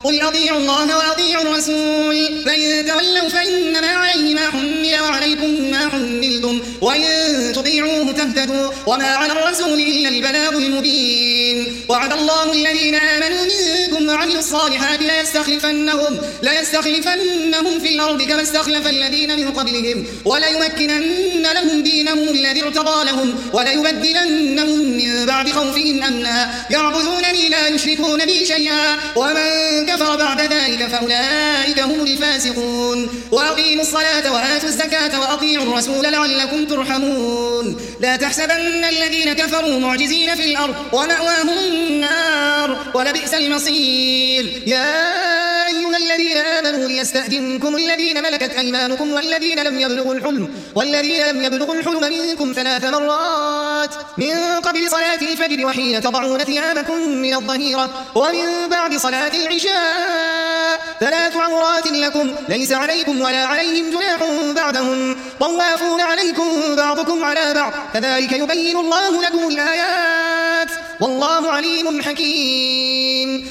قل أطيعوا الله وأطيعوا الرسول فإن تولوا فإنما عليه ما حمل وعليكم ما حملتم وإن تطيعوه تهتدوا وما على الرسول إلا البلاغ المبين. وعد الله الذين آمنوا منكم وعملوا الصالحات ليستخلفنهم في الأرض كما استخلف الذين من قبلهم وليمكنن لهم دينهم الذي ارتضى لهم وليبدلنهم من بعد خوفهم أمنا يعبدونني لا يشركون بي شيئا ومن كفر بعد ذلك فأولئك هم الفاسقون. وأقيموا الصلاة وآتوا الزكاة وأطيعوا الرسول لعلكم ترحمون. لا تحسبن الذين كفروا معجزين في الأرض ومأواهم النار ولبئس المصير. يا أيها الذين آمنوا ليستأذنكم الذين ملكت أيمانكم والذين لم يبلغوا الحلم منكم 3 مرات من قبل صلاة الفجر وحين تضعون ثيابكم من الظهيرة ومن بعد صلاة العشاء 3 عورات لكم ليس عليكم ولا عليهم جناح بعدهم طوافون عليكم بعضكم على بعض كذلك يبين الله لكم الآيات والله عليم حكيم.